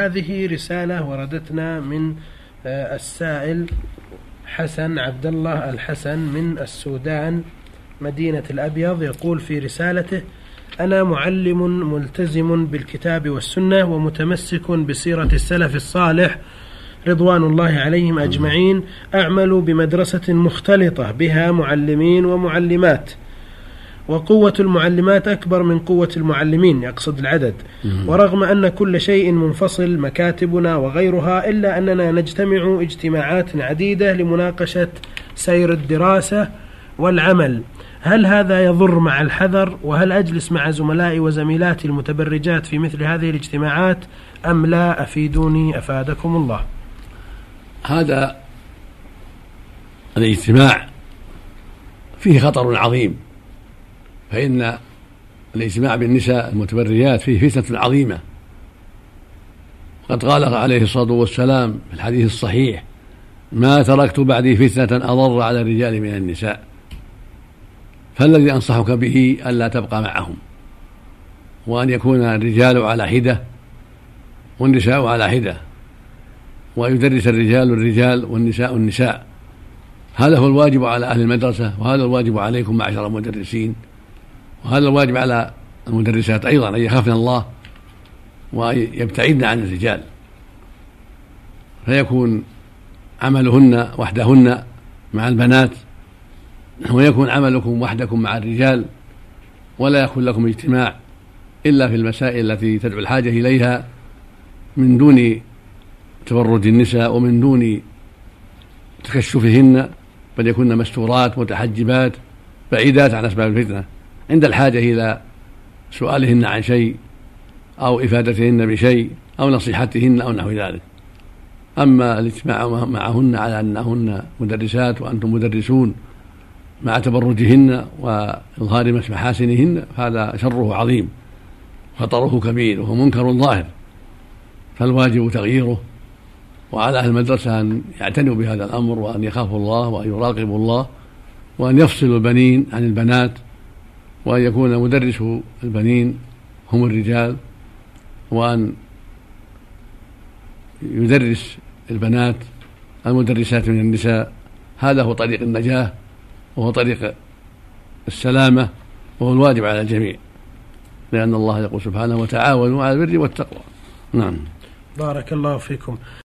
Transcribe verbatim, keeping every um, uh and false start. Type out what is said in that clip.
هذه رسالة وردتنا من السائل حسن عبد الله الحسن من السودان مدينة الأبيض. يقول في رسالته: أنا معلم ملتزم بالكتاب والسنة ومتمسك بسيرة السلف الصالح رضوان الله عليهم أجمعين، أعمل بمدرسة مختلطة بها معلمين ومعلمات، وقوة المعلمات أكبر من قوة المعلمين، يقصد العدد. ورغم أن كل شيء منفصل مكاتبنا وغيرها، إلا أننا نجتمع اجتماعات عديدة لمناقشة سير الدراسة والعمل. هل هذا يضر مع الحذر؟ وهل أجلس مع زملائي وزميلاتي المتبرجات في مثل هذه الاجتماعات أم لا؟ أفيدوني أفادكم الله. هذا الاجتماع فيه خطر عظيم، فإن الاجتماع بالنساء المتبرجات فيه فتنة عظيمة. قد قال عليه الصلاة والسلام في الحديث الصحيح: ما تركت بعدي فتنة أضر على الرجال من النساء. فالذي أنصحك به ألا تبقى معهم، وأن يكون الرجال على حدة والنساء على حدة، ويدرس الرجال الرجال والنساء النساء. هذا هو الواجب على أهل المدرسة، وهذا الواجب عليكم معشر المدرسين، وهذا الواجب على المدرسات أيضا، أن يخافن الله وأن يبتعدن عن الرجال، فيكون عملهن وحدهن مع البنات، ويكون عملكم وحدكم مع الرجال، ولا يكون لكم اجتماع إلا في المسائل التي تدعو الحاجة إليها، من دون تبرج النساء ومن دون تكشفهن، بل يكون مستورات متحجبات بعيدات عن أسباب الفتنة، عند الحاجة إلى سؤالهن عن شيء أو إفادتهن بشيء أو نصيحتهن أو نحو ذلك. أما الاجتماع معهن على أنهن مدرسات وأنتم مدرسون مع تبرجهن وإظهار محاسنهن، فهذا شره عظيم، خطره كبير، وهو منكر ظاهر، فالواجب تغييره. وعلى أهل المدرسة أن يعتنوا بهذا الأمر، وأن يخافوا الله وأن يراقبوا الله، وأن يفصلوا البنين عن البنات، وأن يكون مدرس البنين هم الرجال، وأن يدرس البنات المدرسات من النساء. هذا هو طريق النجاة، وهو طريق السلامة، وهو الواجب على الجميع، لأن الله يقول سبحانه: وتعاونوا على البر والتقوى. نعم. بارك الله فيكم.